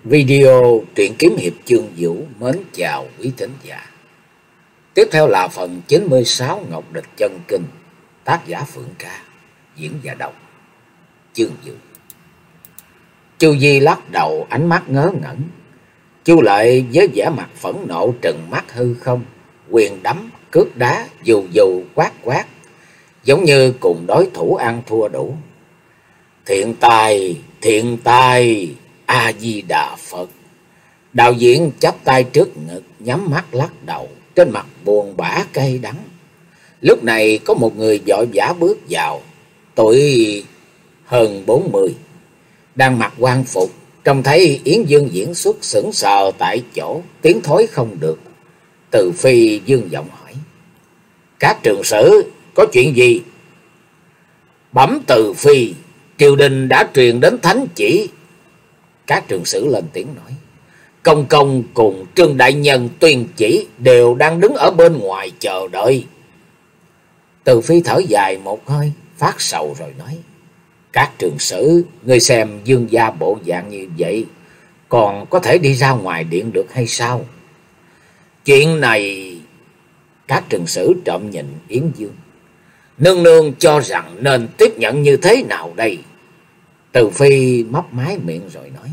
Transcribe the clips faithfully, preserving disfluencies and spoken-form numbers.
Video truyện kiếm hiệp Chương Vũ mến chào quý thính giả. Tiếp theo là phần chín mươi sáu Ngọc Địch Chân Kinh, tác giả Phượng Ca, diễn giả đọc Chương Vũ. Chu Di lắc đầu, ánh mắt ngớ ngẩn. Chu Lợi với vẻ mặt phẫn nộ trừng mắt hư không, quyền đấm cước đá, dù dù quát quát, giống như cùng đối thủ ăn thua đủ. Thiện tài, thiện tài, A Di Đà Phật. Đạo diễn chắp tay trước ngực, nhắm mắt lắc đầu, trên mặt buồn bã cay đắng. Lúc này có một người vội vã bước vào, tuổi hơn bốn mươi, đang mặc quan phục, trông thấy Yến Dương diễn xuất sững sờ tại chỗ, tiếng thối không được. Từ Phi dương giọng hỏi: "Các trường sử, có chuyện gì?" "Bẩm Từ Phi, triều đình đã truyền đến thánh chỉ." Các trường sử lên tiếng nói: "Công công cùng Trương đại nhân tuyên chỉ đều đang đứng ở bên ngoài chờ đợi." Từ Phi thở dài một hơi, phát sầu rồi nói: "Các trường sử, ngươi xem Dương gia bộ dạng như vậy, còn có thể đi ra ngoài điện được hay sao?" "Chuyện này..." Các trường sử trộm nhìn Yến Dương: "Nương nương cho rằng nên tiếp nhận như thế nào đây?" Từ Phi mấp máy miệng rồi nói: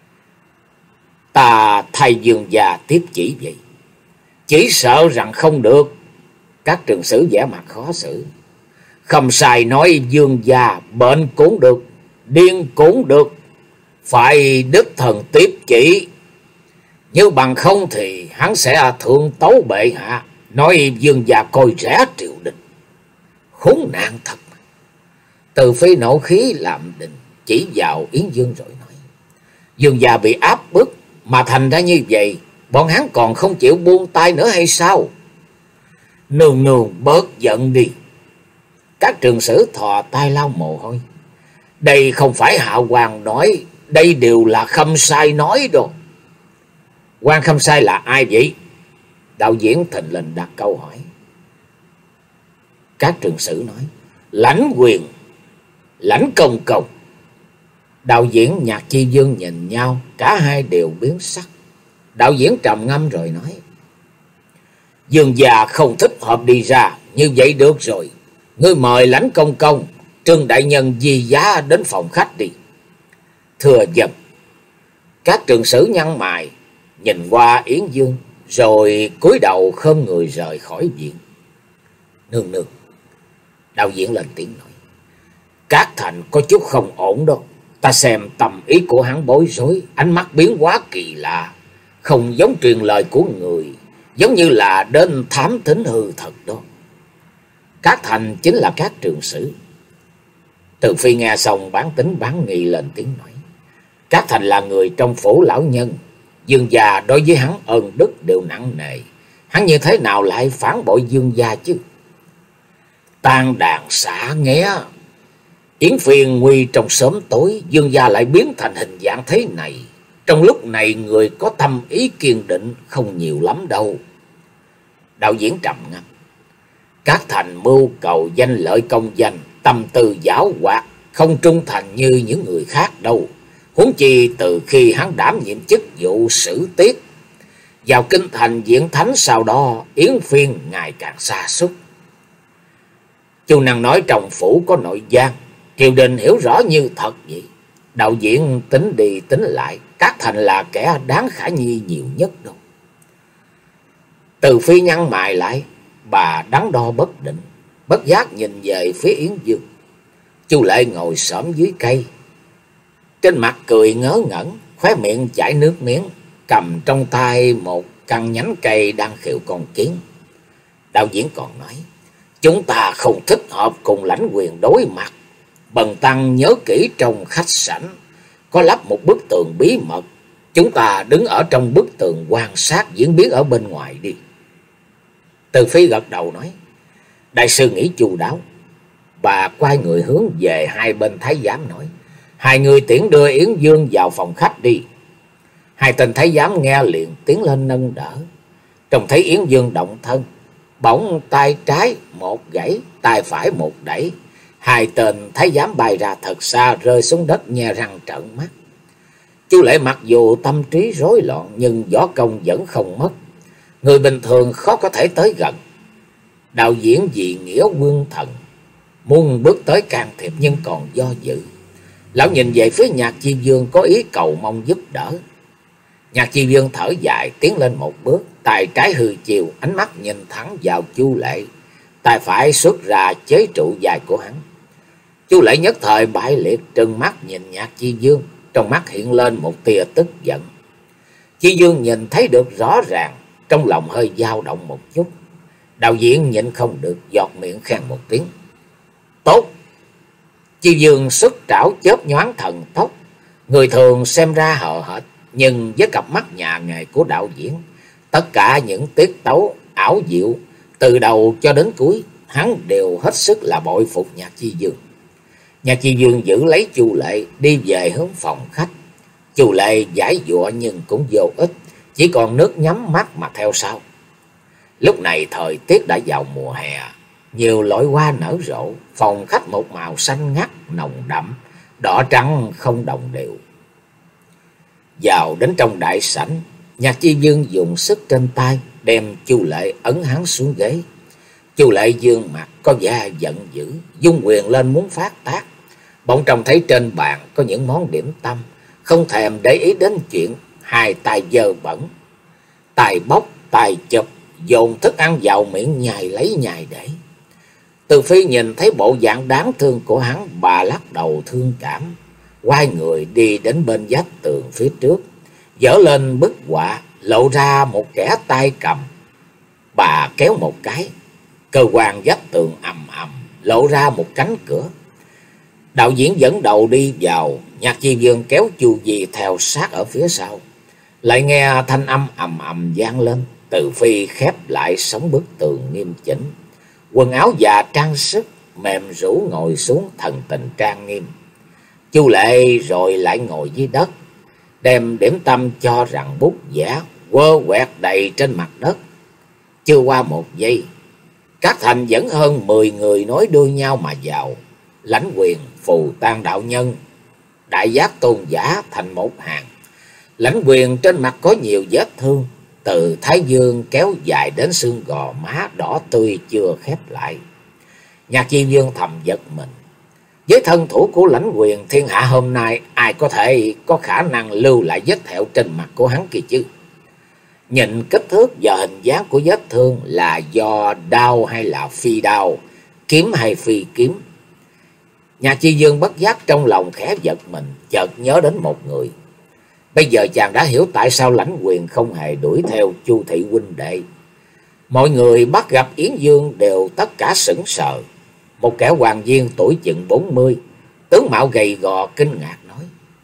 "Ta thay Dương gia tiếp chỉ vậy." "Chỉ sợ rằng không được." Các trường sử vẻ mặt khó xử: "Không sai nói Dương gia bệnh cũng được, điên cũng được, phải đích thần tiếp chỉ. Như bằng không thì hắn sẽ thượng tấu bệ hạ, nói Dương gia coi rẻ triều đình. Khốn nạn thật." Từ Phi nộ khí làm định, chỉ vào Yến Dương rồi nói: "Dương gia bị áp bức mà thành ra như vậy, bọn hắn còn không chịu buông tay nữa hay sao?" "Nương nương bớt giận đi." Các trường sử thò tay lau mồ hôi: "Đây không phải hạ hoàng nói, đây đều là Khâm Sai nói đồ." "Quan Khâm Sai là ai vậy?" Đạo diễn thình lình đặt câu hỏi. Các trường sử nói: "Lãnh quyền, Lãnh công công." Đạo diễn Nhạc Chi Dương nhìn nhau, cả hai đều biến sắc. Đạo diễn trầm ngâm rồi nói: "Dương gia không thích hợp đi ra, như vậy được rồi. Ngươi mời Lãnh công công, Trương đại nhân di giá đến phòng khách đi." "Thưa dần." Các trường sử nhăn mày, nhìn qua Yến Dương, rồi cúi đầu khom người rời khỏi viện. "Nương nương." Đạo diễn lên tiếng nói: "Các thành có chút không ổn đâu. Ta xem tâm ý của hắn bối rối, ánh mắt biến hóa kỳ lạ, không giống truyền lời của người, giống như là đến thám thính hư thật đó." Các thành chính là các trường sử. Từ Phi nghe xong bán tính bán nghi lên tiếng nói: "Các thành là người trong phủ lão nhân, Dương gia đối với hắn ơn đức đều nặng nề, hắn như thế nào lại phản bội Dương gia chứ?" Tan đàn xả nghé, Yến Phiên nguy trong sớm tối, Dương gia lại biến thành hình dạng thế này. Trong lúc này người có tâm ý kiên định không nhiều lắm đâu." Đạo diễn trầm ngâm: "Các thành mưu cầu danh lợi công danh, tâm tư giảo hoạt, không trung thành như những người khác đâu. Huống chi từ khi hắn đảm nhiệm chức vụ sử tiết, vào kinh thành diễn thánh, sau đó Yến Phiên ngày càng sa sút. Chu năng nói trong phủ có nội gian, triều đình hiểu rõ như thật vậy." Đạo diễn tính đi tính lại, Các thành là kẻ đáng khả nghi nhiều nhất đâu. Từ Phi nhăn mày lại, bà đắn đo bất định, bất giác nhìn về phía Yến Dương. Chu Lệ ngồi xổm dưới cây, trên mặt cười ngớ ngẩn, khóe miệng chảy nước miếng, cầm trong tay một căn nhánh cây đang khều con kiến. Đạo diễn còn nói: "Chúng ta không thích hợp cùng lãnh quyền đối mặt. Bần tăng nhớ kỹ, trong khách sảnh có lắp một bức tường bí mật, chúng ta đứng ở trong bức tường quan sát diễn biến ở bên ngoài đi." Từ Phi gật đầu nói: "Đại sư nghĩ chu đáo." Bà quay người hướng về hai bên thái giám nói: "Hai người tiễn đưa Yến Dương vào phòng khách đi." Hai tên thái giám nghe liền tiến lên nâng đỡ. Trông thấy Yến Dương động thân, bỗng tay trái một gãy, tay phải một đẩy, hai tên thái giám bay ra thật xa, rơi xuống đất nhe răng trợn mắt. Chu Lệ mặc dù tâm trí rối loạn nhưng võ công vẫn không mất, người bình thường khó có thể tới gần. Đạo diễn vì nghĩa quân thần muốn bước tới can thiệp nhưng còn do dự. Lão nhìn về phía Nhạc Chi Dương có ý cầu mong giúp đỡ. Nhạc Chi Dương thở dài tiến lên một bước, tay trái hư chiều, ánh mắt nhìn thẳng vào Chu Lệ, tay phải xuất ra chế trụ dài của hắn. Chu Lệ nhất thời bại liệt, trừng mắt nhìn Nhạc Chi Dương, trong mắt hiện lên một tia tức giận. Chi Dương nhìn thấy được rõ ràng, trong lòng hơi dao động một chút. Đạo diễn nhịn không được giọt miệng khen một tiếng. Tốt! Chi Dương xuất trảo chớp nhoáng thần tốc, người thường xem ra hờ hệt, nhưng với cặp mắt nhà nghề của đạo diễn, tất cả những tiết tấu ảo diệu từ đầu cho đến cuối, hắn đều hết sức là bội phục Nhạc Chi Dương. Nhạc Chi Dương giữ lấy Chu Lệ đi về hướng phòng khách. Chu Lệ giải dụa nhưng cũng vô ích, chỉ còn nước nhắm mắt mà theo sau. Lúc này thời tiết đã vào mùa hè, nhiều loại hoa nở rộ, phòng khách một màu xanh ngắt nồng đậm, đỏ trắng không đồng đều. Vào đến trong đại sảnh, Nhạc Chi Dương dùng sức trên tay đem Chu Lệ ấn hắn xuống ghế. Chu Lệ dương mặt có vẻ giận dữ, dung quyền lên muốn phát tác. Bỗng trông thấy trên bàn có những món điểm tâm, không thèm để ý đến chuyện hai tay dơ bẩn, tay bóc tay chụp, dồn thức ăn vào miệng nhai lấy nhai để. Từ Phi nhìn thấy bộ dạng đáng thương của hắn, bà lắc đầu thương cảm, quay người đi đến bên vách tường phía trước, dỡ lên bức họa, lộ ra một kẻ tay cầm. Bà kéo một cái, cơ quan vách tường ầm ầm, lộ ra một cánh cửa. Đạo diễn dẫn đầu đi vào, Nhạc Chi Dương kéo Chu Di theo sát ở phía sau. Lại nghe thanh âm ầm ầm vang lên, Từ Phi khép lại sống bức tường nghiêm chỉnh, quần áo và trang sức mềm rũ ngồi xuống thần tình trang nghiêm. Chu Lệ rồi lại ngồi dưới đất, đem điểm tâm cho rằng bút vẽ quơ quẹt đầy trên mặt đất. Chưa qua một giây, các thành vẫn hơn mười người nối đuôi nhau mà vào. Lãnh Quyền, Phù Tang đạo nhân, Đại Giác tôn giả thành một hàng. Lãnh Quyền trên mặt có nhiều vết thương, từ thái dương kéo dài đến xương gò má đỏ tươi chưa khép lại. Nhạc Chi Dương thầm giật mình. Với thân thủ của Lãnh Quyền, thiên hạ hôm nay ai có thể có khả năng lưu lại vết thẹo trên mặt của hắn kia chứ? Nhìn kích thước và hình dáng của vết thương là do đao hay là phi đao, kiếm hay phi kiếm? Nhạc Chi Dương bất giác trong lòng khẽ giật mình, chợt nhớ đến một người. Bây giờ chàng đã hiểu tại sao Lãnh Quyền không hề đuổi theo Chu thị huynh đệ. Mọi người bắt gặp Yến Dương đều tất cả sững sờ. Một kẻ hoàng viên tuổi chừng bốn mươi, tướng mạo gầy gò kinh ngạc nói: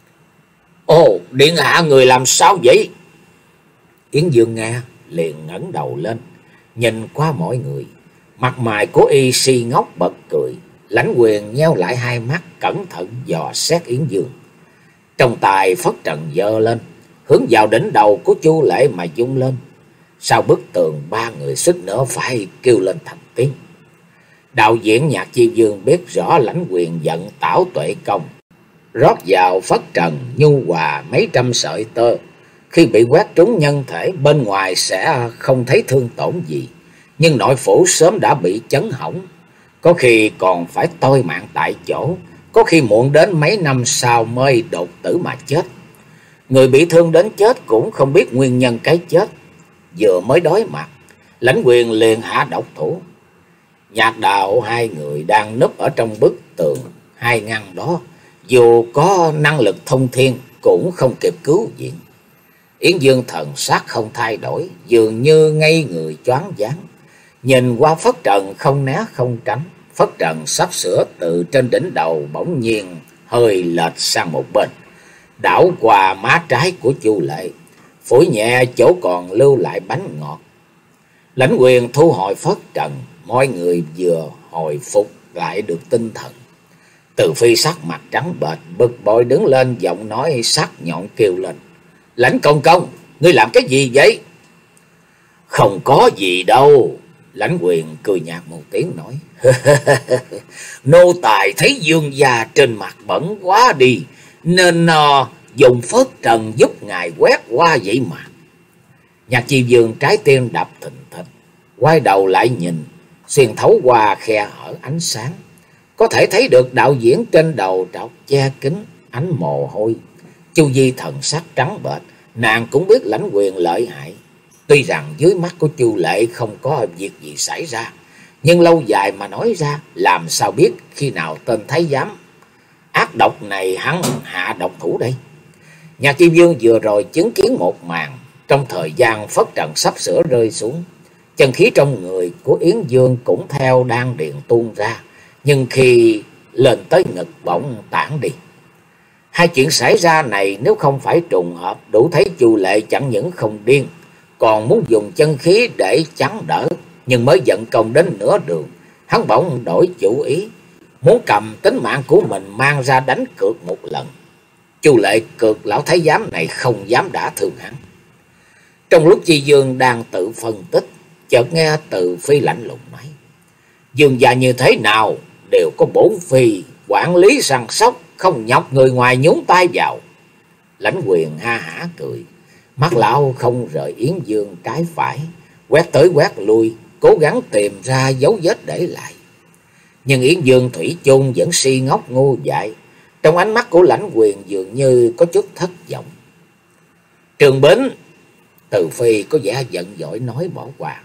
Ồ, điện hạ người làm sao vậy? Yến Dương nghe liền ngẩng đầu lên, nhìn qua mọi người, mặt mày của y si ngốc bật cười. Lãnh Quyền nheo lại hai mắt, cẩn thận dò xét Yến Dương. Trong tay phất trần giơ lên, hướng vào đỉnh đầu của Chu Lệ mà vung lên. Sau bức tường, ba người suýt nữa phải kêu lên thành tiếng. Đạo diễn Nhạc Chi Dương biết rõ Lãnh Quyền giận tảo tuệ công, rót vào phất trần nhu hòa mấy trăm sợi tơ. Khi bị quét trúng nhân thể, bên ngoài sẽ không thấy thương tổn gì, nhưng nội phủ sớm đã bị chấn hỏng, có khi còn phải toi mạng tại chỗ, có khi muộn đến mấy năm sau mới đột tử mà chết. Người bị thương đến chết cũng không biết nguyên nhân cái chết. Vừa mới đối mặt, Lãnh Quyền liền hạ độc thủ. Nhạc Đạo hai người đang núp ở trong bức tường hai ngăn đó, dù có năng lực thông thiên cũng không kịp cứu viện. Yến Dương thần sắc không thay đổi, dường như ngây người choáng váng, nhìn qua phất trần không né không tránh. Phất trần sắp sửa từ trên đỉnh đầu bỗng nhiên hơi lệch sang một bên, đảo qua má trái của Chu Lệ, phủi nhẹ chỗ còn lưu lại bánh ngọt. Lãnh Quyền thu hồi phất trần, mọi người vừa hồi phục lại được tinh thần. Từ Phi sắc mặt trắng bệch, bực bội đứng lên, giọng nói sắc nhọn kêu lên: Lãnh công công, ngươi làm cái gì vậy? Không có gì đâu. Lãnh Quyền cười nhạt một tiếng nói: Nô tài thấy Dương gia trên mặt bẩn quá đi, nên uh, dùng phớt trần giúp ngài quét qua vậy mà. Nhạc Chi Vương trái tim đập thình thịch, quay đầu lại nhìn, xuyên thấu qua khe hở ánh sáng, có thể thấy được đạo diễn trên đầu trọc che kính ánh mồ hôi. Chu Di thần sắc trắng bệch, nàng cũng biết Lãnh Quyền lợi hại. Tuy rằng dưới mắt của Chu Lệ không có việc gì xảy ra, nhưng lâu dài mà nói ra, làm sao biết khi nào tên thái giám ác độc này hắn hạ độc thủ đây. Nhạc Chi Vương vừa rồi chứng kiến một màn, trong thời gian phất trần sắp sửa rơi xuống, chân khí trong người của Yến Dương cũng theo đan điền tuôn ra, nhưng khi lên tới ngực bỗng tản đi. Hai chuyện xảy ra này nếu không phải trùng hợp, đủ thấy Chu Lệ chẳng những không điên, còn muốn dùng chân khí để chắn đỡ. Nhưng mới vận công đến nửa đường, hắn bỗng đổi chủ ý, muốn cầm tính mạng của mình mang ra đánh cược một lần. Chu Lệ cược lão thái giám này không dám đả thương hắn. Trong lúc Chi Dương đang tự phân tích, chợt nghe Từ Phi lạnh lùng nói: Dương gia như thế nào đều có bổn phi quản lý săn sóc, không nhọc người ngoài nhúng tay vào. Lãnh Quyền ha hả cười, mắt lão không rời Yến Dương trái phải, quét tới quét lui, cố gắng tìm ra dấu vết để lại. Nhưng Yến Dương thủy chung vẫn si ngốc ngu dại. Trong ánh mắt của Lãnh Quyền dường như có chút thất vọng. Trường Bính, Từ Phi có vẻ giận dỗi nói bỏ qua.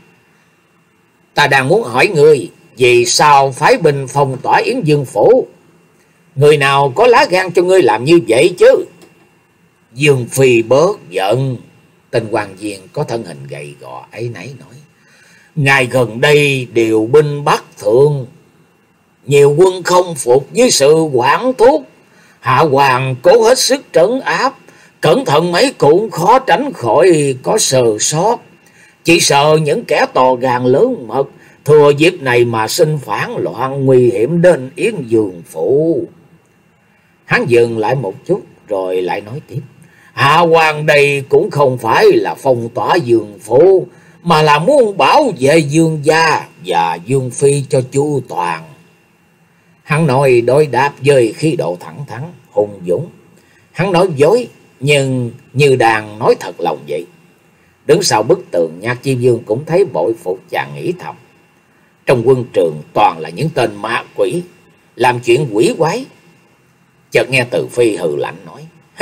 Ta đang muốn hỏi ngươi, vì sao phái binh phong tỏa Yến Dương phủ? Người nào có lá gan cho ngươi làm như vậy chứ? Dương Phi bớt giận. Tên quan viên có thân hình gầy gò ấy nấy nói: ngày gần đây điều binh Bắc Thượng, nhiều quân không phục với sự quản thúc. Hạ hoàng cố hết sức trấn áp, cẩn thận mấy cũng khó tránh khỏi có sơ sót. Chỉ sợ những kẻ to gan lớn mật thừa dịp này mà sinh phản loạn, nguy hiểm đến Yến Dương phủ. Hắn dừng lại một chút rồi lại nói tiếp: Hạ hoàng đây cũng không phải là phong tỏa Dương phủ, mà là muốn bảo vệ Dương gia và Dương Phi cho chu toàn. Hắn nói đối đáp với khí độ thẳng thắn, hùng dũng. Hắn nói dối, nhưng như đang nói thật lòng vậy. Đứng sau bức tường, Nhạc Chi Vương cũng thấy bội phục, chàng nghĩ thầm: trong quân trường toàn là những tên ma quỷ, làm chuyện quỷ quái. Chợt nghe Từ Phi hừ lạnh nói: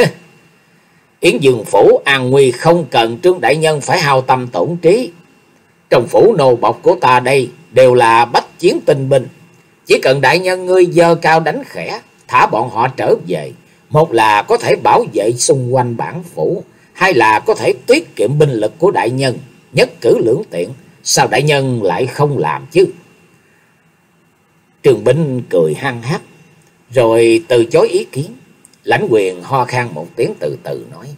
Yến Dương phủ an nguy không cần Trương đại nhân phải hao tâm tổn trí. Trong phủ nô bộc của ta đây đều là bách chiến tinh binh, chỉ cần đại nhân ngươi giơ cao đánh khẽ, thả bọn họ trở về, một là có thể bảo vệ xung quanh bản phủ, hai là có thể tiết kiệm binh lực của đại nhân, nhất cử lưỡng tiện. Sao đại nhân lại không làm chứ? Trường Bính cười hăng hắc rồi từ chối ý kiến. Lãnh Quyền ho khan một tiếng từ từ nói: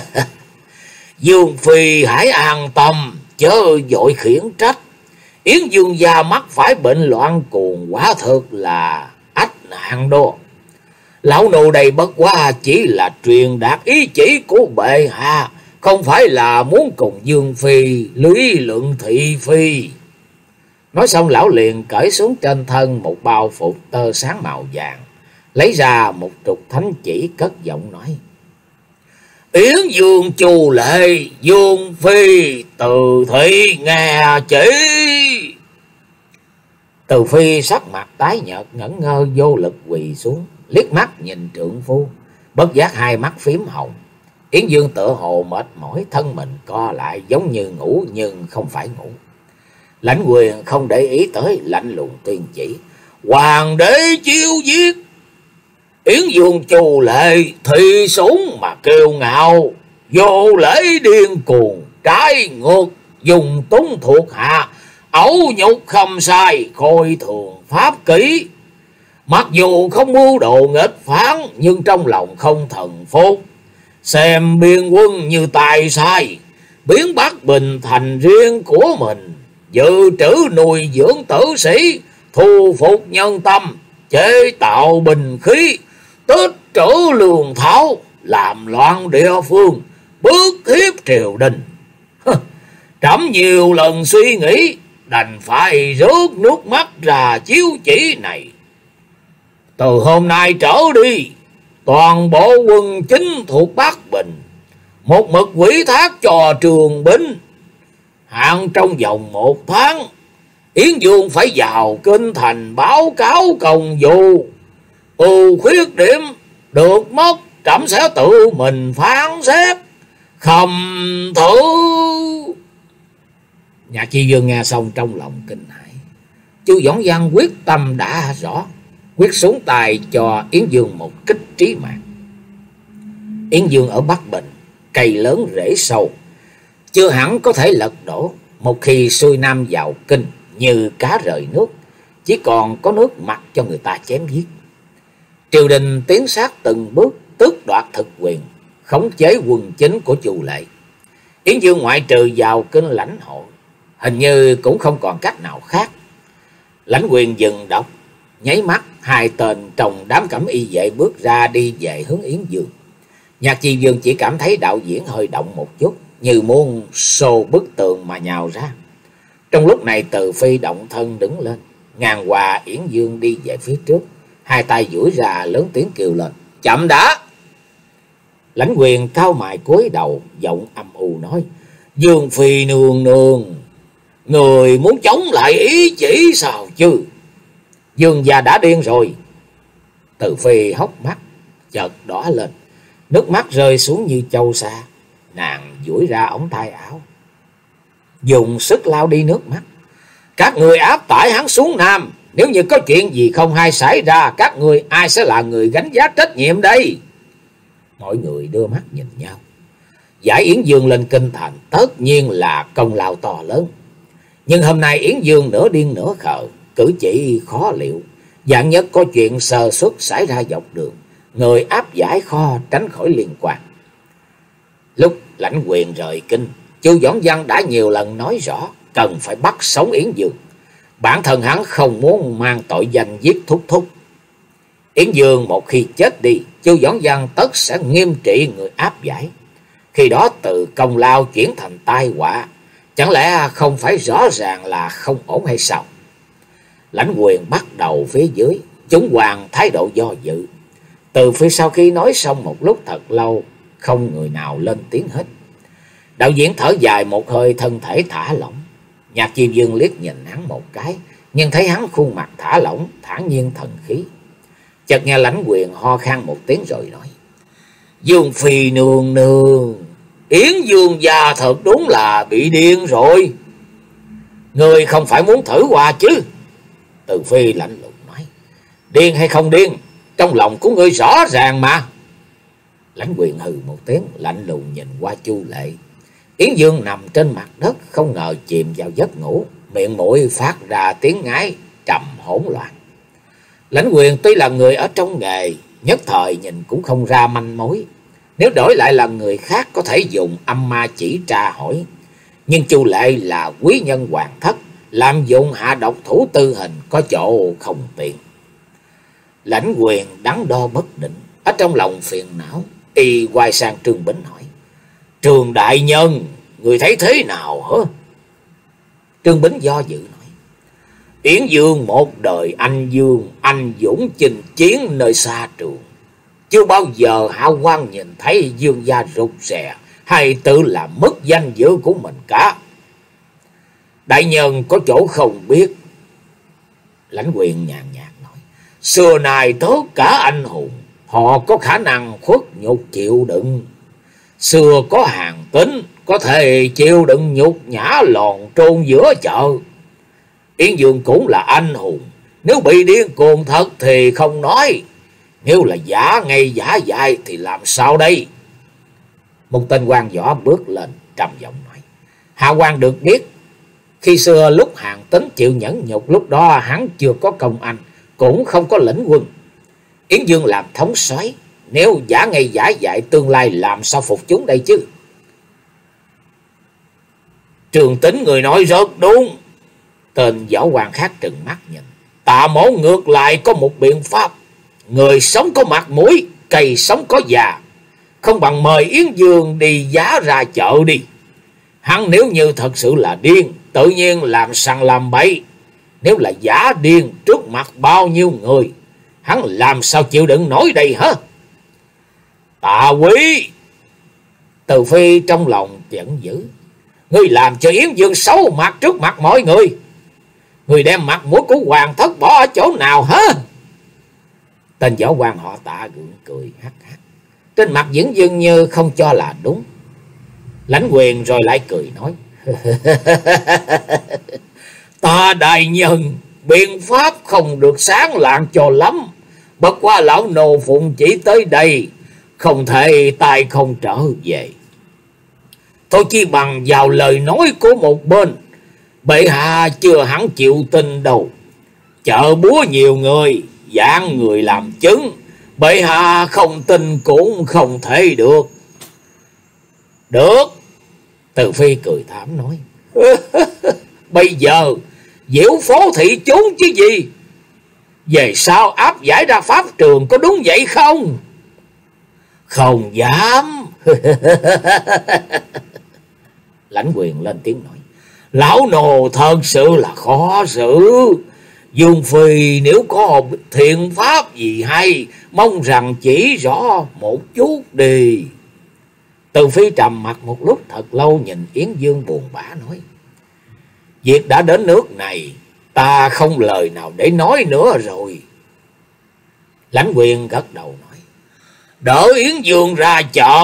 Dương Phi hãy an tâm, chớ vội khiển trách. Yến Dương gia mắc phải bệnh loạn cuồng, quả thực là ách nạn đô. Lão nô đây bất quá chỉ là truyền đạt ý chỉ của bệ hạ, không phải là muốn cùng Dương Phi lý luận thị phi. Nói xong lão liền cởi xuống trên thân một bao phục tơ sáng màu vàng, lấy ra một trục thánh chỉ, cất giọng nói: Yến Dương Chu Lệ, Dương Phi Từ Thị nghe chỉ. Từ Phi sắc mặt tái nhợt, ngẩn ngơ vô lực quỳ xuống, liếc mắt nhìn trượng phu, bất giác hai mắt phím hồng. Yến Dương tựa hồ mệt mỏi, thân mình co lại giống như ngủ nhưng không phải ngủ. Lãnh Quyền không để ý tới, lạnh lùng tuyên chỉ: Hoàng đế chiêu giết Yến Dương Chu Lệ, thị súng mà kiêu ngạo, vô lễ điên cuồng, trái ngược, dùng túng thuộc hạ, ẩu nhục không sai, khôi thường pháp kỷ. Mặc dù không mưu đồ nghịch phản, nhưng trong lòng không thần phục, xem biên quân như tài sai, biến Bắc Bình thành riêng của mình, dự trữ nuôi dưỡng tử sĩ, thu phục nhân tâm, chế tạo bình khí, tích trữ lương thảo, làm loạn địa phương, bức hiếp triều đình. Trẫm nhiều lần suy nghĩ, đành phải rớt nước mắt ra chiếu chỉ này. Từ hôm nay trở đi, toàn bộ quân chính thuộc Bắc Bình một mực quỹ thác cho Trường Binh, hạn trong vòng một tháng Yến Dương phải vào kinh thành báo cáo công vụ. Ưu khuyết điểm được mất trẫm sẽ tự mình phán xét. Khâm thử. Nhạc Chi Dương nghe xong trong lòng kinh hãi. Chu Doãn Văn quyết tâm đã rõ, quyết xuống tay cho Yến Dương một kích trí mạng. Yến Dương ở Bắc Bình, cây lớn rễ sâu, chưa hẳn có thể lật đổ. Một khi xuôi nam vào kinh như cá rời nước, chỉ còn có nước mặt cho người ta chém giết. Triều đình tiến sát từng bước, tước đoạt thực quyền, khống chế quân chính của Chu Lệ. Yến Dương ngoại trừ vào kinh lãnh hội, hình như cũng không còn cách nào khác. Lãnh Quyền dừng đọc, nháy mắt hai tên trong đám cẩm y vệ bước ra đi về hướng Yến Dương. Nhạc Chi Dương chỉ cảm thấy đạo diễn hơi động một chút, như muốn xô bức tường mà nhào ra. Trong lúc này Từ Phi động thân đứng lên, ngang qua Yến Dương đi về phía trước, hai tay duỗi ra lớn tiếng kêu lên: "Chậm đã!" Lãnh Quyền cao mày cúi đầu, giọng âm u nói: "Dương Phi nương nương, người muốn chống lại ý chỉ sao chứ? Dương gia đã điên rồi." Từ Phi hốc mắt chợt đỏ lên, nước mắt rơi xuống như châu sa. Nàng duỗi ra ống tay áo, dùng sức lau đi nước mắt. "Các người áp tải hắn xuống Nam, nếu như có chuyện gì không hay xảy ra, các người ai sẽ là người gánh vác trách nhiệm đây?" Mọi người đưa mắt nhìn nhau. Giải Yến Dương lên kinh thành tất nhiên là công lao to lớn, nhưng hôm nay Yến Dương nửa điên nửa khờ, cử chỉ khó liệu. Vạn nhất có chuyện sơ suất xảy ra dọc đường, người áp giải khó tránh khỏi liên quan. Lúc Lãnh Quyền rời kinh, Chu Doãn Văn đã nhiều lần nói rõ cần phải bắt sống Yến Dương. Bản thân hắn không muốn mang tội danh giết thúc thúc. Yến Dương một khi chết đi, Chu Doãn Văn tất sẽ nghiêm trị người áp giải. Khi đó từ công lao chuyển thành tai họa, chẳng lẽ không phải rõ ràng là không ổn hay sao? Lãnh Quyền bắt đầu phía dưới, chúng hoàng thái độ do dự. Từ phía sau khi nói xong một lúc thật lâu, không người nào lên tiếng hết. Đạo diễn thở dài một hơi, thân thể thả lỏng. Nhạc Chi Dương liếc nhìn hắn một cái, nhưng thấy hắn khuôn mặt thả lỏng, thản nhiên thần khí. Chợt nghe Lãnh Quyền ho khan một tiếng rồi nói: "Dương Phi nương nương, Yến Dương gia thật đúng là bị điên rồi. Người không phải muốn thử qua chứ?" Từ Phi lạnh lùng nói: "Điên hay không điên, trong lòng của ngươi rõ ràng mà." Lãnh Quyền hừ một tiếng, lạnh lùng nhìn qua Chu Lệ. Yến Dương nằm trên mặt đất, không ngờ chìm vào giấc ngủ, miệng mũi phát ra tiếng ngái trầm hỗn loạn. Lãnh Quyền tuy là người ở trong nghề, nhất thời nhìn cũng không ra manh mối. Nếu đổi lại là người khác có thể dùng âm ma chỉ tra hỏi, nhưng Chu Lệ là quý nhân hoàng thất, làm dụng hạ độc thủ tư hình có chỗ không tiện. Lãnh Quyền đắn đo bất định, ở trong lòng phiền não, y quay sang Trương Bính hỏi: "Trương đại nhân, người thấy thế nào hả?" Trương Bính do dự nói: "Yến Dương một đời anh dương, anh dũng chinh chiến nơi xa trường. Chưa bao giờ hạ quan nhìn thấy Dương gia rụt rè hay tự làm mất danh dự của mình cả. Đại nhân có chỗ không biết." Lãnh Quyền nhàn nhạt nói: "Xưa nay tất cả anh hùng, họ có khả năng khuất nhục chịu đựng. Xưa có Hàn Tín có thể chịu đựng nhục nhã lòn trôn giữa chợ. Yến Dương cũng là anh hùng, nếu bị điên cuồng thật thì không nói, nếu là giả ngay giả dại thì làm sao đây?" Một tên quan võ bước lên trầm giọng nói: "Hạ quan được biết, khi xưa lúc Hàn Tín chịu nhẫn nhục, lúc đó hắn chưa có công anh, cũng không có lĩnh quân. Yến Dương làm thống soái, nếu giả ngay giả dại, tương lai làm sao phục chúng đây chứ?" "Trường Tính người nói rất đúng." Tên võ quan khác trừng mắt nhìn. "Tạ Mỗ ngược lại có một biện pháp. Người sống có mặt mũi, cây sống có già. Không bằng mời Yến Dương đi giá ra chợ đi. Hắn nếu như thật sự là điên, tự nhiên làm sằng làm bậy. Nếu là giả điên, trước mặt bao nhiêu người, hắn làm sao chịu đựng nổi đây hả?" Tạ Quý! Từ Phi trong lòng giận dữ. Ngươi làm cho Yến Dương xấu mặt trước mặt mọi người. Ngươi đem mặt mũi của hoàng thất bỏ ở chỗ nào hả? Tên võ quan họ Tạ gượng cười hắc hắc. Trên mặt vẫn dường như không cho là đúng. Lãnh Quyền rồi lại cười nói. Ta đại nhân, biện pháp không được sáng lạng cho lắm. Bất quá lão nô phụng chỉ tới đây, không thể tay không trở về. Thôi chi bằng vào lời nói của một bên, bệ hạ chưa hẳn chịu tin đâu. Chợ búa nhiều người, dạng người làm chứng, bệ hạ không tin cũng không thể được. Được. Từ Phi cười thảm nói. Bây giờ diễu phố thị chúng chứ gì. Về sau áp giải ra pháp trường có đúng vậy không? Không dám. Lãnh Quyền lên tiếng nói. Lão nô thật sự là khó xử. Dương Phi nếu có thiện pháp gì hay, mong rằng chỉ rõ một chút đi. Từ Phi trầm mặt một lúc thật lâu, nhìn Yến Dương buồn bã nói. Việc đã đến nước này, ta không lời nào để nói nữa rồi. Lãnh Quyền gật đầu nói. Đỡ Yến Dương ra chợ.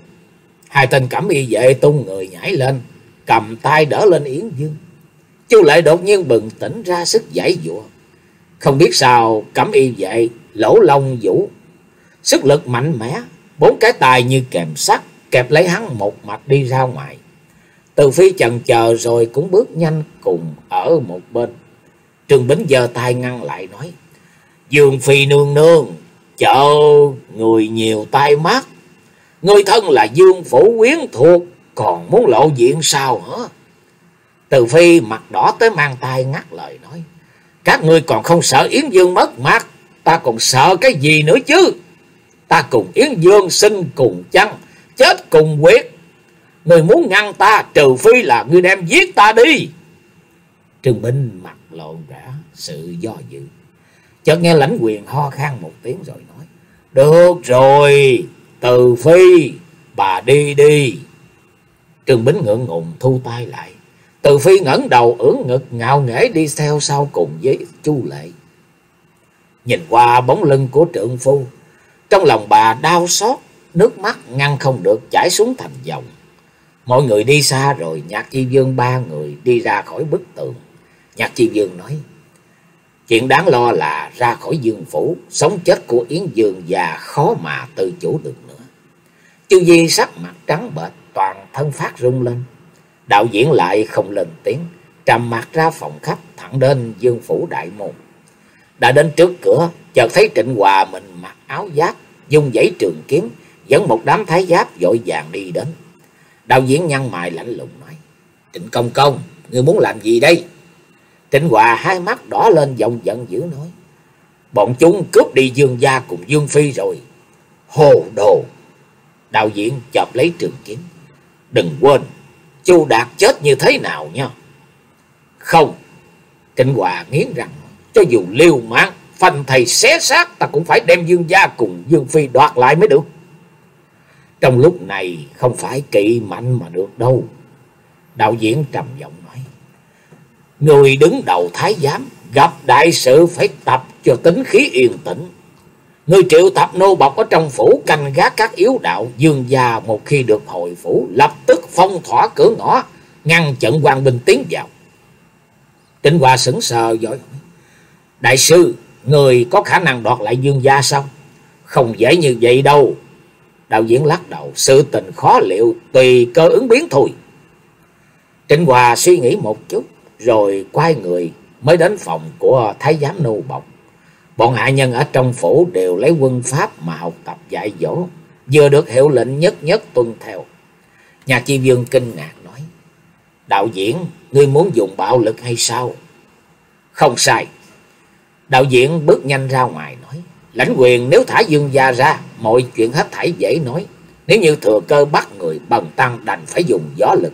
Hai tên cẩm y vệ tung người nhảy lên, cầm tay đỡ lên Yến Dương. Chu Lệ đột nhiên bừng tỉnh ra sức giãy giụa. Không biết sao cẩm y vệ lỗ lông vũ, sức lực mạnh mẽ, bốn cái tài như kềm sắt kẹp lấy hắn một mạch đi ra ngoài. Từ Phi chần chờ rồi cũng bước nhanh cùng ở một bên. Trương Bính giơ tay ngăn lại nói. Dương Phi nương nương, chợ người nhiều tai mắt. Người thân là Dương Phủ quyến thuộc, còn muốn lộ diện sao hả? Từ Phi mặt đỏ tới mang tay ngắt lời nói. Các ngươi còn không sợ Yến Dương mất mặt, ta còn sợ cái gì nữa chứ? Ta cùng Yến Dương sinh cùng chăng, chết cùng quyết. Người muốn ngăn ta, trừ phi là ngươi đem giết ta đi. Trương Bính mặt lộn ra sự do dự. Chợt nghe Lãnh Quyền ho khan một tiếng rồi nói. Được rồi, Từ Phi, bà đi đi. Trương Bính ngượng ngùng thu tay lại. Từ Phi ngẩng đầu ưỡn ngực ngạo nghễ đi theo sau cùng với Chu Lệ. Nhìn qua bóng lưng của trượng phu, trong lòng bà đau xót, nước mắt ngăn không được chảy xuống thành dòng. Mọi người đi xa rồi, Nhạc Chi Vương ba người đi ra khỏi bức tường. Nhạc Chi Vương nói. Chuyện đáng lo là ra khỏi Dương phủ, sống chết của Yến Dương già khó mà tự chủ được nữa. Chu Di sắc mặt trắng bệch, toàn thân phát rung lên. Đạo diễn lại không lên tiếng, trầm mặt ra phòng khách thẳng đến Dương phủ đại môn. Đã đến trước cửa, chợt thấy Trịnh Hòa mình mặc áo giáp, dung dãy trường kiếm, dẫn một đám thái giáp vội vàng đi đến. Đạo diễn nhăn mày lạnh lùng nói. Trịnh công công, ngươi muốn làm gì đây? Trịnh Hòa hai mắt đỏ lên giọng giận dữ nói. Bọn chúng cướp đi Dương gia cùng Dương Phi rồi. Hồ đồ! Đạo diễn chộp lấy trường kiếm. Đừng quên, Chu Đạt chết như thế nào nha. Không! Trịnh Hòa nghiến răng. Cho dù liều mạng, phanh thầy xé xác, ta cũng phải đem Dương gia cùng Dương Phi đoạt lại mới được. Trong lúc này không phải kỵ mạnh mà được đâu. Đạo diễn trầm giọng nói. Người đứng đầu thái giám gặp đại sự phải tập cho tính khí yên tĩnh. Người triệu tập nô bộc ở trong phủ canh gác các yếu đạo. Dương gia một khi được hồi phủ, lập tức phong tỏa cửa ngõ, ngăn chặn quan binh tiến vào. Trịnh Hòa sững sờ rồi. Đại sư, người có khả năng đoạt lại Dương gia sao? Không dễ như vậy đâu. Đạo diễn lắc đầu. Sự tình khó liệu, tùy cơ ứng biến thôi. Trịnh Hòa suy nghĩ một chút, rồi quay người mới đến phòng của thái giám nô bộc. Bọn hạ nhân ở trong phủ đều lấy quân pháp mà học tập dạy dỗ, vừa được hiệu lệnh nhất nhất tuân theo. Nhạc Chi Vương kinh ngạc nói. Đạo diễn, ngươi muốn dùng bạo lực hay sao? Không sai. Đạo diễn bước nhanh ra ngoài nói. Lãnh Quyền nếu thả Dương gia ra, mọi chuyện hết thảy dễ nói. Nếu như thừa cơ bắt người, bần tăng đành phải dùng gió lực.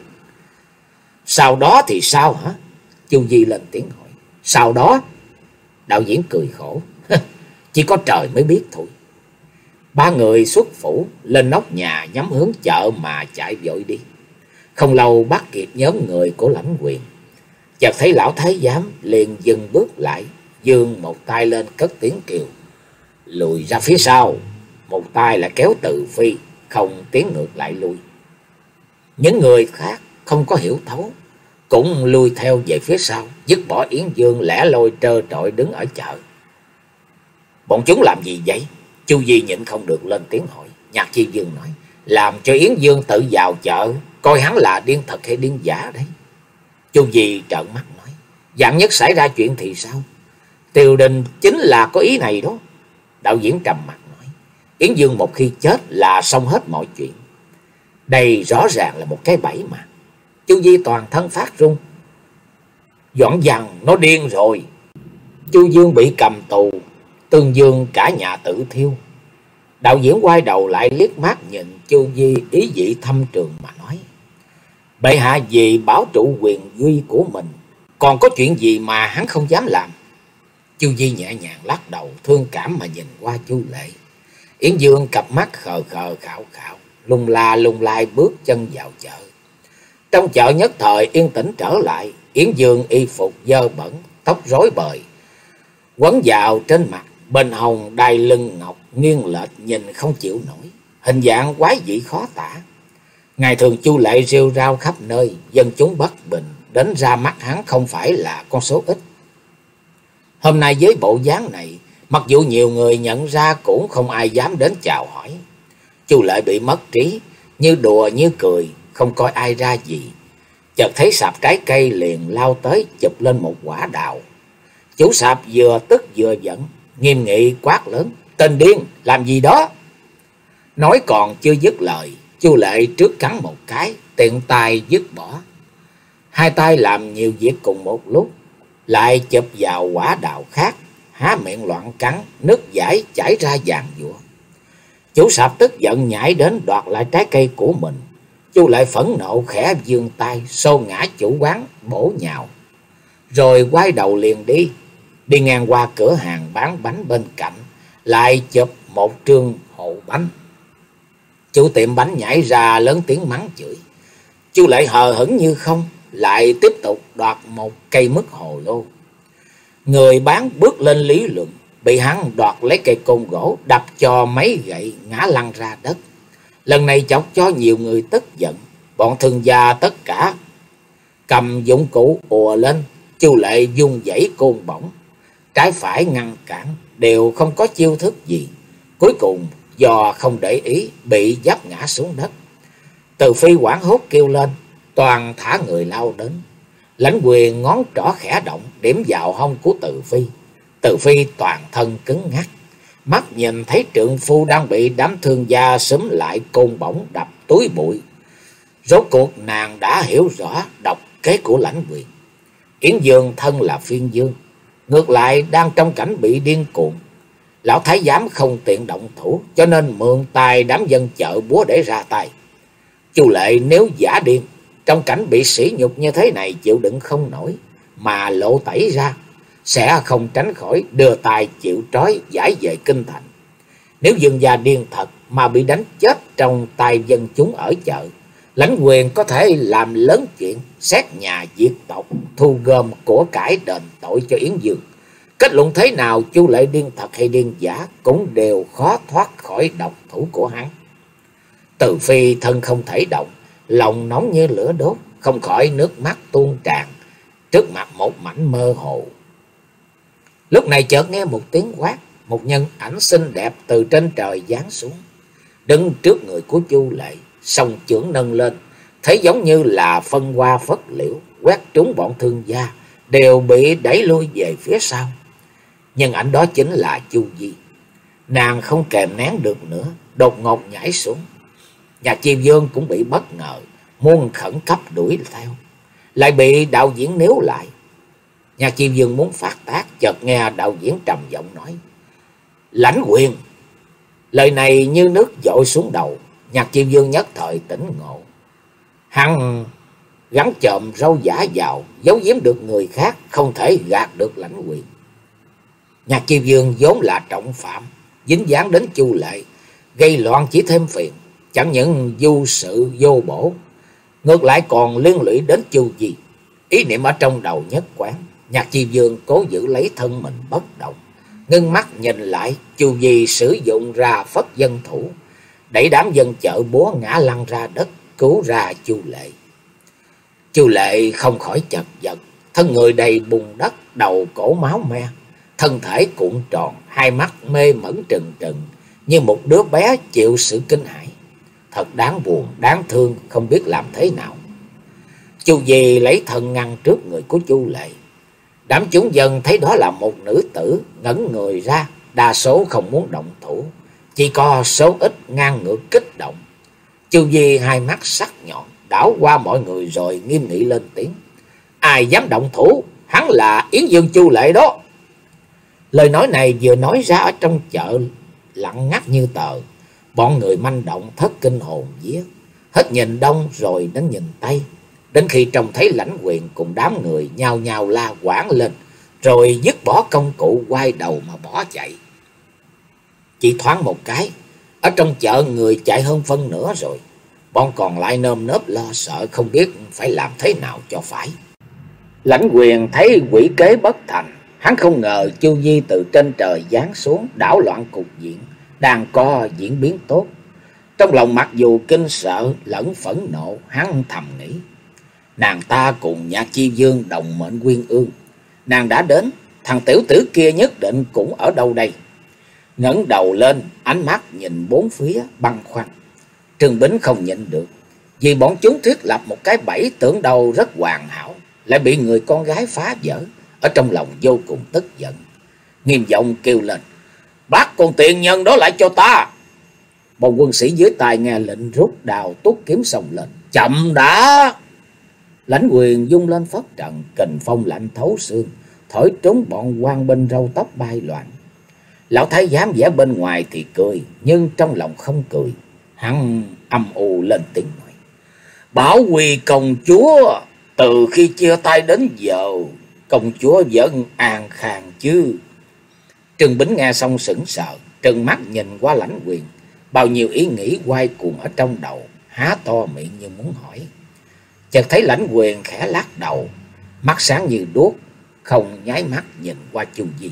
Sau đó thì sao hả? Chu Di lên tiếng hỏi. Sau đó? Đạo diễn cười khổ. Chỉ có trời mới biết thôi. Ba người xuất phủ lên nóc nhà nhắm hướng chợ mà chạy vội đi. Không lâu bắt kịp nhóm người của Lãnh Quyền. Chợt thấy lão thái giám liền dừng bước lại, giương một tay lên cất tiếng kêu: "Lùi ra phía sau!" Một tay lại kéo Từ Phi, không tiến ngược lại lui. Những người khác không có hiểu thấu, cũng lui theo về phía sau, dứt bỏ Yến Dương lẻ loi trơ trọi đứng ở chợ. "Bọn chúng làm gì vậy?" Chu Di nhịn không được lên tiếng hỏi. Nhạc Chi Dương nói: "Làm cho Yến Dương tự vào chợ, coi hắn là điên thật hay điên giả đấy." Chu Di trợn mắt nói: "Vạn nhất xảy ra chuyện thì sao?" "Triều đình chính là có ý này đó." Đạo diễn trầm mặt nói: "Yến Dương một khi chết là xong hết mọi chuyện. Đây rõ ràng là một cái bẫy mà." Chu Di toàn thân phát run: "Doãn Văn nó điên rồi." Chu Dương bị cầm tù, Tương Dương cả nhà tự thiêu. Đạo diễn quay đầu lại liếc mắt nhìn Chu Di ý vị thâm trường mà nói: "Bệ hạ vì bảo trụ quyền uy của mình, còn có chuyện gì mà hắn không dám làm?" Chu Di nhẹ nhàng lắc đầu, thương cảm mà nhìn qua Chu Lệ. Yến Dương cặp mắt khờ khờ khạo khạo, lung la lung lai bước chân vào chợ. Trong chợ nhất thời yên tĩnh trở lại. Yến Dương y phục dơ bẩn, tóc rối bời quấn vào trên mặt, bên hông đai lưng ngọc nghiêng lệch nhìn không chịu nổi, hình dạng quái dị khó tả. Ngày thường Chu Lệ rêu rao khắp nơi, dân chúng bất bình, đến ra mắt hắn không phải là con số ít. Hôm nay với bộ dáng này, mặc dù nhiều người nhận ra cũng không ai dám đến chào hỏi. Chu Lệ bị mất trí, như đùa như cười, không coi ai ra gì. Chợt thấy sạp trái cây liền lao tới chụp lên một quả đào. Chủ sạp vừa tức vừa giận, nghiêm nghị quát lớn: "Tên điên, làm gì đó!" Nói còn chưa dứt lời, Chu Lệ trước cắn một cái, tiện tay dứt bỏ. Hai tay làm nhiều việc cùng một lúc, lại chụp vào quả đào khác, há miệng loạn cắn, nước dãi chảy ra vàng dụa. Chủ sạp tức giận nhảy đến đoạt lại trái cây của mình. Chu Lệ phẫn nộ khẽ giương tay xô ngã chủ quán bổ nhào, rồi quay đầu liền đi. Đi ngang qua cửa hàng bán bánh bên cạnh, lại chụp một trương hộ bánh. Chủ tiệm bánh nhảy ra lớn tiếng mắng chửi. Chu Lệ hờ hững như không, lại tiếp tục đoạt một cây mứt hồ lô. Người bán bước lên lý luận, bị hắn đoạt lấy cây côn gỗ đập cho mấy gậy ngã lăn ra đất. Lần này chọc cho nhiều người tức giận, bọn thương gia tất cả cầm dụng cụ ùa lên. Chu Lệ dung dãy côn bổng, trái phải ngăn cản, đều không có chiêu thức gì. Cuối cùng do không để ý, bị giáp ngã xuống đất. Từ Phi hoảng hốt kêu lên, toàn thả người lao đến. Lãnh Quyền ngón trỏ khẽ động, điểm vào hông của Từ Phi. Từ Phi toàn thân cứng ngắc, mắt nhìn thấy trượng phu đang bị đám thương gia xúm lại côn bổng đập túi bụi. Rốt cuộc nàng đã hiểu rõ độc kế của Lãnh Quyền. Yến Dương thân là phiên dương, ngược lại đang trong cảnh bị điên cuồng. Lão thái giám không tiện động thủ, cho nên mượn tay đám dân chợ búa để ra tay. Chu Lệ nếu giả điên, trong cảnh bị sỉ nhục như thế này chịu đựng không nổi, mà lộ tẩy ra, sẽ không tránh khỏi đưa tay chịu trói giải về kinh thành. Nếu Dương gia điên thật mà bị đánh chết trong tay dân chúng ở chợ, Lãnh Quyền có thể làm lớn chuyện xét nhà diệt tộc, thu gom của cải đền tội cho Yến Dương. Kết luận thế nào, Chu Lệ điên thật hay điên giả cũng đều khó thoát khỏi độc thủ của hắn. Từ Phi thân không thể động, lòng nóng như lửa đốt, không khỏi nước mắt tuôn tràn, trước mặt một mảnh mơ hồ. Lúc này chợt nghe một tiếng quát, một nhân ảnh xinh đẹp từ trên trời giáng xuống, đứng trước người của Chu Lệ, song chưởng nâng lên, thấy giống như là phân hoa phất liễu, quét trúng bọn thương gia, đều bị đẩy lui về phía sau. Nhân ảnh đó chính là Chu Di. Nàng không kềm nén được nữa, đột ngột nhảy xuống. Nhà Chi Dương cũng bị bất ngờ, muốn khẩn cấp đuổi theo, lại bị đạo diễn níu lại. Nhà Chi Dương muốn phát tác, chợt nghe đạo diễn trầm giọng nói: "Lãnh Quyền!" Lời này như nước dội xuống đầu. Nhạc Chi Dương nhất thời tỉnh ngộ. Hắn gắn chòm râu giả vào, giấu giếm được người khác, không thể gạt được Lãnh Quyền. Nhạc Chi Dương vốn là trọng phạm, dính dáng đến Chu Lệ, gây loạn chỉ thêm phiền, chẳng những vô sự vô bổ, ngược lại còn liên lụy đến Chu Di. Ý niệm ở trong đầu nhất quán, Nhạc Chi Vương cố giữ lấy thân mình bất động, ngưng mắt nhìn lại Chu Di sử dụng ra phất dân thủ, đẩy đám dân chợ búa ngã lăn ra đất, cứu ra Chu Lệ. Chu Lệ không khỏi chật vật, thân người đầy bùn đất, đầu cổ máu me, thân thể cuộn tròn, hai mắt mê mẩn trừng trừng, như một đứa bé chịu sự kinh hãi. Thật đáng buồn, đáng thương, không biết làm thế nào. Chu Di lấy thân ngăn trước người của Chu Lệ. Đám chúng dân thấy đó là một nữ tử, ngẩn người ra, đa số không muốn động thủ, chỉ có số ít ngang ngược kích động. Chu Di hai mắt sắc nhọn, đảo qua mọi người rồi nghiêm nghị lên tiếng: ai dám động thủ, hắn là Yến Dương Chu Lệ đó. Lời nói này vừa nói ra ở trong chợ lặng ngắt như tờ. Bọn người manh động thất kinh hồn vía, hết nhìn đông rồi đến nhìn tây, đến khi trông thấy Lãnh Quyền cùng đám người nhao nhao la quảng lên, rồi dứt bỏ công cụ quay đầu mà bỏ chạy. Chỉ thoáng một cái, ở trong chợ người chạy hơn phân nửa rồi. Bọn còn lại nơm nớp lo sợ, không biết phải làm thế nào cho phải. Lãnh Quyền thấy quỷ kế bất thành, hắn không ngờ Chu Di từ trên trời giáng xuống, đảo loạn cục diện đang có diễn biến tốt. Trong lòng mặc dù kinh sợ lẫn phẫn nộ, hắn thầm nghĩ: nàng ta cùng Nhạc Chi Vương đồng mệnh quyên ương, nàng đã đến, thằng tiểu tử kia nhất định cũng ở đâu đây. Ngẩng đầu lên, ánh mắt nhìn bốn phía băn khoăn. Trương Bính không nhịn được, vì bọn chúng thiết lập một cái bẫy tưởng đâu rất hoàn hảo, lại bị người con gái phá vỡ. Ở trong lòng vô cùng tức giận, nghiêm giọng kêu lên: bắt con tiền nhân đó lại cho ta. Bọn quân sĩ dưới tay nghe lệnh rút đào tuốt kiếm xông lên. Chậm đã! Lãnh Quyền dung lên phất trận, kình phong lạnh thấu xương, thổi trúng bọn quan binh râu tóc bay loạn. Lão thái giám vẻ bên ngoài thì cười, nhưng trong lòng không cười. Hắn âm u lên tiếng nói: bảo quy công chúa, từ khi chia tay đến giờ, công chúa vẫn an khang chứ? Trương Bính nghe xong sững sờ, trừng mắt nhìn qua Lãnh Quyền, bao nhiêu ý nghĩ quay cuồng ở trong đầu, há to miệng như muốn hỏi. Chợt thấy Lãnh Quyền khẽ lắc đầu, mắt sáng như đuốc, không nháy mắt nhìn qua Chu Di.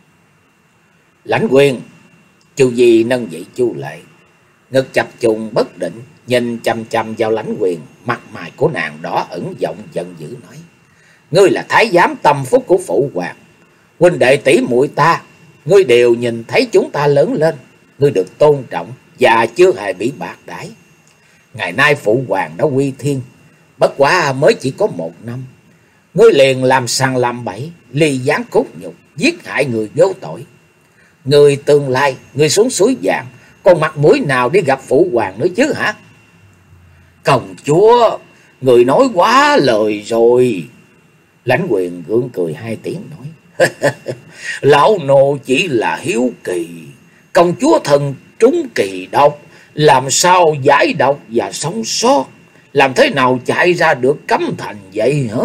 Lãnh Quyền! Chu Di nâng dậy Chu Lệ, ngực chập trùng bất định, nhìn chăm chăm vào Lãnh Quyền. Mặt mày của nàng đỏ ửng, giọng giận dữ nói: ngươi là thái giám tâm phúc của phụ hoàng, huynh đệ tỷ muội ta, ngươi đều nhìn thấy chúng ta lớn lên, ngươi được tôn trọng và chưa hề bị bạc đãi. Ngày nay phụ hoàng đã quy thiên, bất quá mới chỉ có một năm, ngươi liền làm sằng làm bẫy, ly gián cốt nhục, giết hại người vô tội. Người tương lai, người xuống suối vàng, còn mặt mũi nào đi gặp phụ hoàng nữa chứ hả? Công chúa, người nói quá lời rồi. Lãnh Quyền gượng cười hai tiếng nói: lão nô chỉ là hiếu kỳ, công chúa thần trúng kỳ độc, làm sao giải độc và sống sót, làm thế nào chạy ra được cấm thành vậy hả?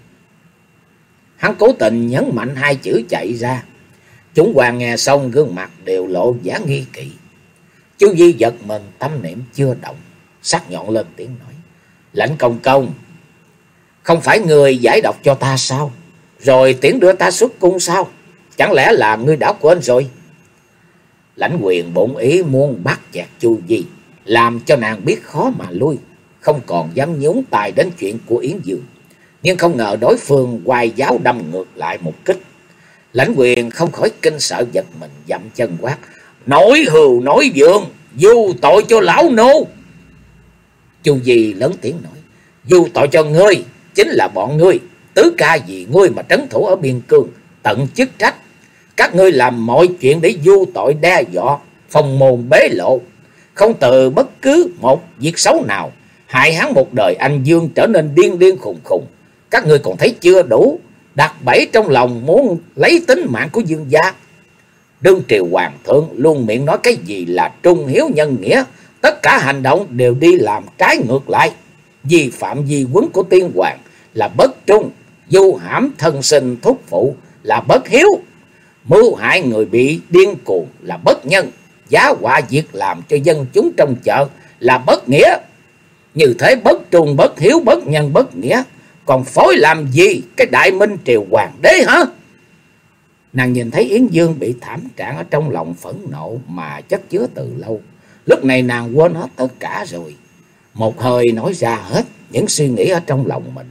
Hắn cố tình nhấn mạnh hai chữ chạy ra. Chúng quan nghe xong gương mặt đều lộ vẻ nghi kỵ. Chu Di giật mình, tâm niệm chưa động, sắc nhọn lên tiếng nói: Lãnh công công, không phải người giải độc cho ta sao, rồi tiễn đưa ta xuất cung sao? Chẳng lẽ là ngươi đã quên rồi? Lãnh Quyền bổn ý muốn bắt chẹt Chu Di, làm cho nàng biết khó mà lui, không còn dám nhúng tay đến chuyện của Yến Dương. Nhưng không ngờ đối phương quay giáo đâm ngược lại một kích. Lãnh Quyền không khỏi kinh sợ giật mình, dậm chân quát: nói hưu nói vượng, du tội cho lão nô. Chu Di lớn tiếng nói: du tội cho ngươi chính là bọn ngươi, tứ ca vì ngươi mà trấn thủ ở biên cương, tận chức trách. Các ngươi làm mọi chuyện để du tội đe dọa, phong môn bế lộ, không từ bất cứ một việc xấu nào, hại hắn một đời anh Dương trở nên điên điên khùng khùng. Các ngươi còn thấy chưa đủ, đặt bẫy trong lòng muốn lấy tính mạng của Dương gia. Đương triều hoàng thượng luôn miệng nói cái gì là trung hiếu nhân nghĩa, tất cả hành động đều đi làm trái ngược lại. Vi phạm di huấn của tiên hoàng là bất trung, du hãm thân sinh thúc phụ là bất hiếu, mưu hại người bị điên cuồng là bất nhân. giá họa việc làm cho dân chúng trong chợ là bất nghĩa. Như thế bất trung, bất hiếu, bất nhân, bất nghĩa, còn phối làm gì cái Đại Minh triều hoàng đế hả? Nàng nhìn thấy Yến Dương bị thảm trạng ở trong lòng phẫn nộ mà chất chứa từ lâu. Lúc này nàng quên hết tất cả rồi, một hơi nói ra hết những suy nghĩ ở trong lòng mình.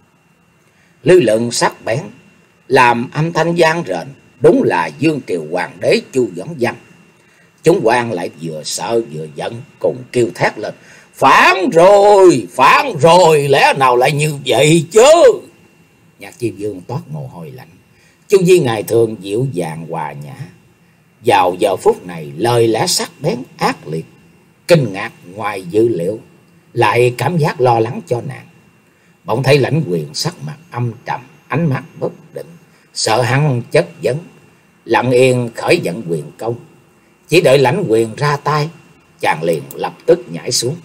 Lư lượng sắc bén, làm âm thanh vang rền, đúng là Dương triều hoàng đế Chu Doãn Văn. Chúng quan lại vừa sợ vừa giận, cùng kêu thét lên: phản rồi, phản rồi, lẽ nào lại như vậy chứ? Nhạc Chi Vương toát mồ hôi lạnh. Chu Di ngày thường dịu dàng hòa nhã, vào giờ phút này lời lẽ sắc bén ác liệt, kinh ngạc ngoài dự liệu, lại cảm giác lo lắng cho nàng. Bỗng thấy Lãnh Quyền sắc mặt âm trầm, ánh mắt bất định, sợ hắn chất vấn, lặng yên khởi giận quyền công. Chỉ đợi Lãnh Quyền ra tay, chàng liền lập tức nhảy xuống.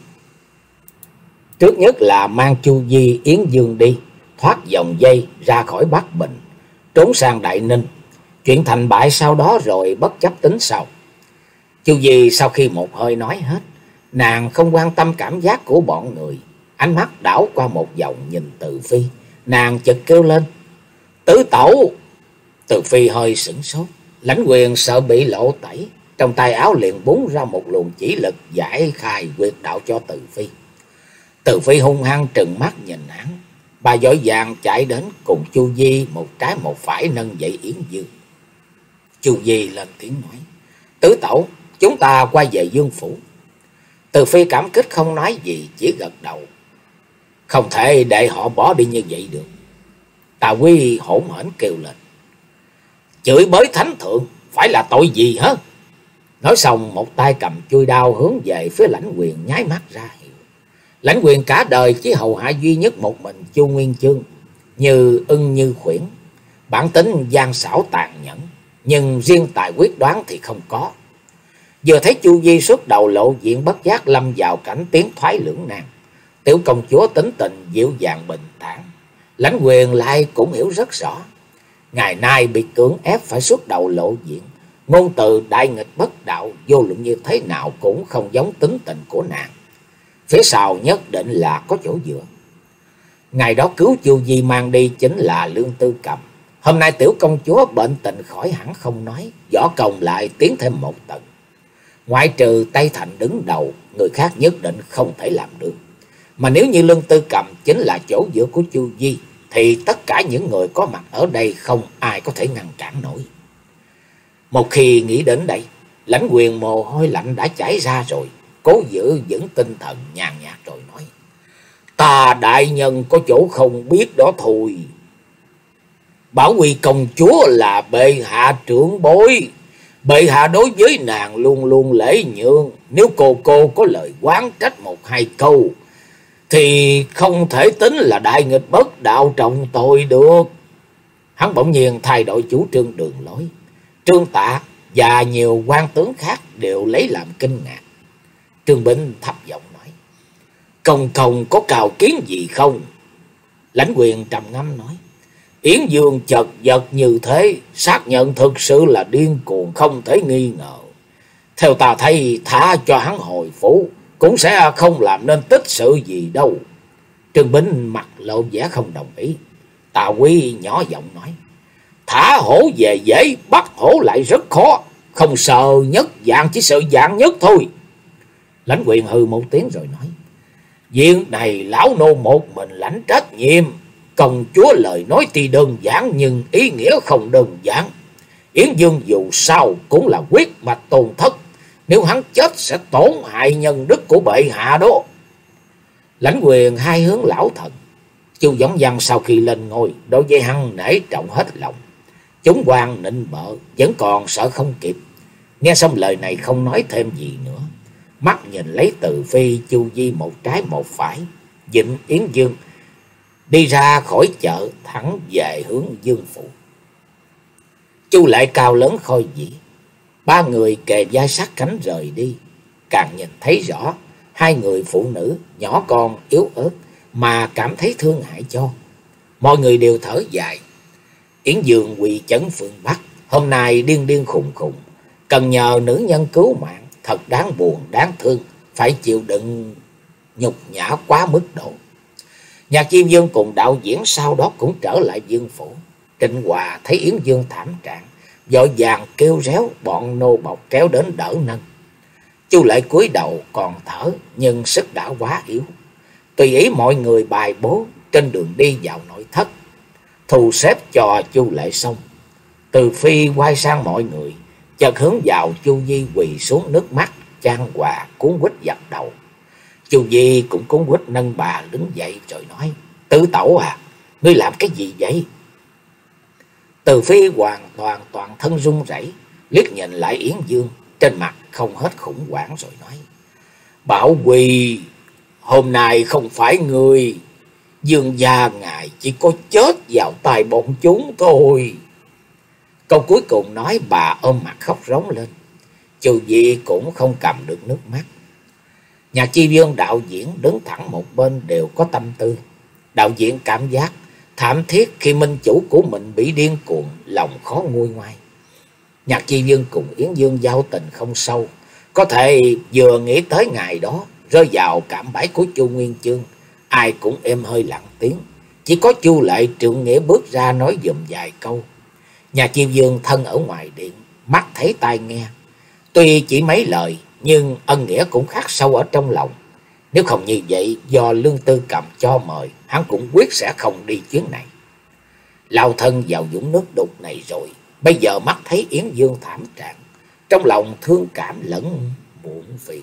Trước nhất là mang Chu Di, Yến Dương đi, thoát vòng dây ra khỏi Bắc Bình, trốn sang Đại Ninh. Chuyện thành bại sau đó rồi bất chấp tính sau. Chu Di sau khi một hơi nói hết, nàng không quan tâm cảm giác của bọn người, ánh mắt đảo qua một vòng nhìn Từ Phi, nàng chợt kêu lên: Tứ tẩu! Từ Phi hơi sửng sốt, Lãnh Quyền sợ bị lộ tẩy, trong tay áo liền búng ra một luồng chỉ lực giải khai quyệt đạo cho Từ Phi. Từ Phi hung hăng trừng mắt nhìn hắn, bà vội vàng chạy đến cùng Chu Di một trái một phải nâng dậy Yến Dương. Chu Di lên tiếng nói: Tứ tẩu, chúng ta quay về Dương phủ. Từ Phi cảm kích không nói gì, chỉ gật đầu. Không thể để họ bỏ đi như vậy được. Tà Quy hỗn hển kêu lên: Chửi bới thánh thượng phải là tội gì hả? Nói xong một tay cầm chuôi đao hướng về phía Lãnh Quyền nháy mắt ra hiệu. Lãnh Quyền cả đời chỉ hầu hạ duy nhất một mình Chu Nguyên Chương, như ưng như khuyển, bản tính gian xảo tàn nhẫn, nhưng riêng tài quyết đoán thì không có. Vừa thấy Chu Di xuất đầu lộ diện, bất giác lâm vào cảnh tiến thoái lưỡng nan. Tiểu công chúa tính tình dịu dàng bình thản, Lãnh Quyền lại cũng hiểu rất rõ. Ngày nay bị cưỡng ép phải xuất đầu lộ diện, ngôn từ đại nghịch bất đạo, vô luận như thế nào cũng không giống tính tình của nàng. Phía sau nhất định là có chỗ dựa. Ngày đó cứu Chu Di mang đi chính là Lương Tư Cầm. Hôm nay tiểu công chúa bệnh tình khỏi hẳn không nói, võ công lại tiến thêm một tầng. Ngoại trừ Tây Thành đứng đầu, người khác nhất định không thể làm được. Mà nếu như Lương Tư Cầm chính là chỗ dựa của Chu Di, thì tất cả những người có mặt ở đây không ai có thể ngăn cản nổi. Một khi nghĩ đến đây, Lãnh Quyền mồ hôi lạnh đã chảy ra rồi, cố giữ vững tinh thần nhàn nhạt rồi nói: Ta đại nhân có chỗ không biết đó thôi. Bảo Quy công chúa là bệ hạ trưởng bối, bệ hạ đối với nàng luôn luôn lễ nhượng. Nếu cô cô có lời oán trách một hai câu, thì không thể tính là đại nghịch bất đạo trọng tội được. Hắn bỗng nhiên thay đổi chủ trương đường lối. Trương Tạ và nhiều quan tướng khác đều lấy làm kinh ngạc. Trương Bính thấp giọng nói: Công công có cào kiến gì không? Lãnh Quyền trầm ngâm nói: Yến Dương chật vật như thế, xác nhận thực sự là điên cuồng không thể nghi ngờ. Theo ta thấy thả cho hắn hồi phủ cũng sẽ không làm nên tích sự gì đâu. Trương Bính mặt lộ vẻ không đồng ý. Tà Quy nhỏ giọng nói: Thả hổ về dễ, bắt hổ lại rất khó. Không sợ nhất dạng, chỉ sợ dạng nhất thôi. Lãnh Quyền hừ một tiếng rồi nói: Việc này lão nô một mình lãnh trách nhiệm. Công chúa lời nói thì đơn giản, nhưng ý nghĩa không đơn giản. Yến Dương dù sao cũng là quyết mạch tôn thất, nếu hắn chết sẽ tổn hại nhân đức của bệ hạ đó. Lãnh Quyền hai hướng lão thần. Chu Doãn Văn sau khi lên ngôi, đối với hắn nể trọng hết lòng. Chúng quan nịnh bợ, vẫn còn sợ không kịp. Nghe xong lời này không nói thêm gì nữa, mắt nhìn lấy Từ Phi, Chu Di một trái một phải, dịnh Yến Dương đi ra khỏi chợ, thẳng về hướng Dương phủ. Chu Lệ cao lớn khôi vĩ, ba người kề vai sát cánh rời đi. Càng nhìn thấy rõ hai người phụ nữ nhỏ con yếu ớt mà cảm thấy thương hại cho. Mọi người đều thở dài. Yến Dương quỳ chấn phương Bắc, hôm nay điên điên khùng khùng, cần nhờ nữ nhân cứu mạng, thật đáng buồn, đáng thương, phải chịu đựng nhục nhã quá mức độ. Nhạc Chi Dương cùng đạo diễn sau đó cũng trở lại Dương phủ. Trịnh Hòa thấy Yến Dương thảm trạng, vội vàng kêu réo bọn nô bộc kéo đến đỡ nâng. Chu Lệ cúi đầu còn thở, nhưng sức đã quá yếu. Tùy ý mọi người bài bố, trên đường đi vào nội thất thu xếp cho Chu Lệ xong. Từ Phi quay sang mọi người, chợt hướng vào Chu Di quỳ xuống, nước mắt chan hòa cuốn quýt dập đầu. Chu Di cũng cuốn quýt nâng bà đứng dậy rồi nói: Tứ tẩu à, ngươi làm cái gì vậy? Từ Phi hoàn toàn toàn thân run rẩy, liếc nhìn lại Yến Dương, trên mặt không hết khủng hoảng rồi nói: Bảo Quỳ, hôm nay không phải người, Dương gia ngài chỉ có chết vào tay bọn chúng thôi. Câu cuối cùng nói bà ôm mặt khóc rống lên. Chu Di cũng không cầm được nước mắt. Nhạc Chi Dương đạo diễn đứng thẳng một bên đều có tâm tư. Đạo diễn cảm giác thảm thiết khi minh chủ của mình bị điên cuồng, lòng khó nguôi ngoai. Nhạc Chi Dương cùng Yến Dương giao tình không sâu, có thể vừa nghĩ tới ngày đó rơi vào cạm bẫy của Chu Nguyên Chương, ai cũng êm hơi lặng tiếng. Chỉ có Chu Lệ trượng nghĩa bước ra nói giùm vài câu. Nhạc Chi Dương thân ở ngoài điện, mắt thấy tai nghe, tuy chỉ mấy lời nhưng ân nghĩa cũng khắc sâu ở trong lòng. Nếu không như vậy, do Lương Tư Cầm cho mời, hắn cũng quyết sẽ không đi chuyến này. Lao thân vào vũng nước đục này rồi, bây giờ mắt thấy Yến Dương thảm trạng, trong lòng thương cảm lẫn muộn phiền.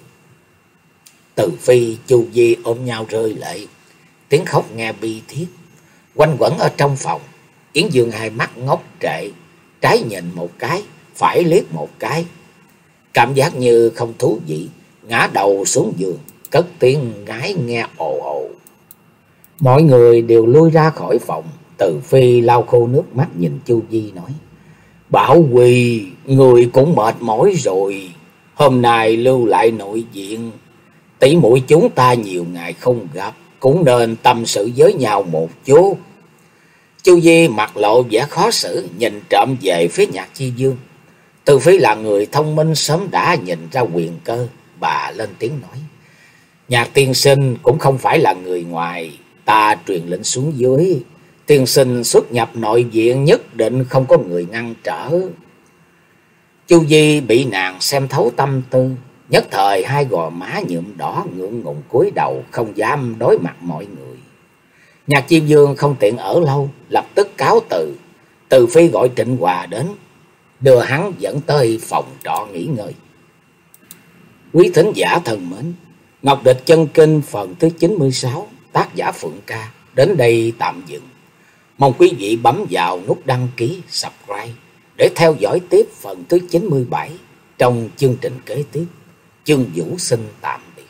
Từ Phi, Chu Di ôm nhau rơi lệ, tiếng khóc nghe bi thiết quanh quẩn ở trong phòng. Yến Dương hai mắt ngốc trệ, trái nhìn một cái, phải liếc một cái, cảm giác như không thú vị, ngã đầu xuống giường, cất tiếng ngái nghe ồ ồ. Mọi người đều lui ra khỏi phòng. Từ Phi lau khô nước mắt nhìn Chu Di nói: Bảo Quỳ, người cũng mệt mỏi rồi, hôm nay lưu lại nội viện, tỷ muội chúng ta nhiều ngày không gặp, cũng nên tâm sự với nhau một chút. Chu Di mặt lộ vẻ khó xử, nhìn trộm về phía Nhạc Chi Dương. Từ Phi là người thông minh, sớm đã nhìn ra quyền cơ, bà lên tiếng nói: Nhạc tiên sinh cũng không phải là người ngoài, ta truyền lệnh xuống dưới, tiên sinh xuất nhập nội viện nhất định không có người ngăn trở. Chu Di bị nàng xem thấu tâm tư, nhất thời hai gò má nhuộm đỏ, ngượng ngùng cúi đầu không dám đối mặt mọi người. Nhạc Chi Dương không tiện ở lâu, lập tức cáo từ. Từ Phi gọi Trịnh Hòa đến, đưa hắn dẫn tới phòng trọ nghỉ ngơi. Quý thính giả thân mến, Ngọc Địch Chân Kinh phần thứ chín mươi sáu, tác giả Phượng Ca đến đây tạm dừng. Mong quý vị bấm vào nút đăng ký, subscribe để theo dõi tiếp phần thứ chín mươi bảy trong chương trình kế tiếp. Chương Vũ xin tạm biệt.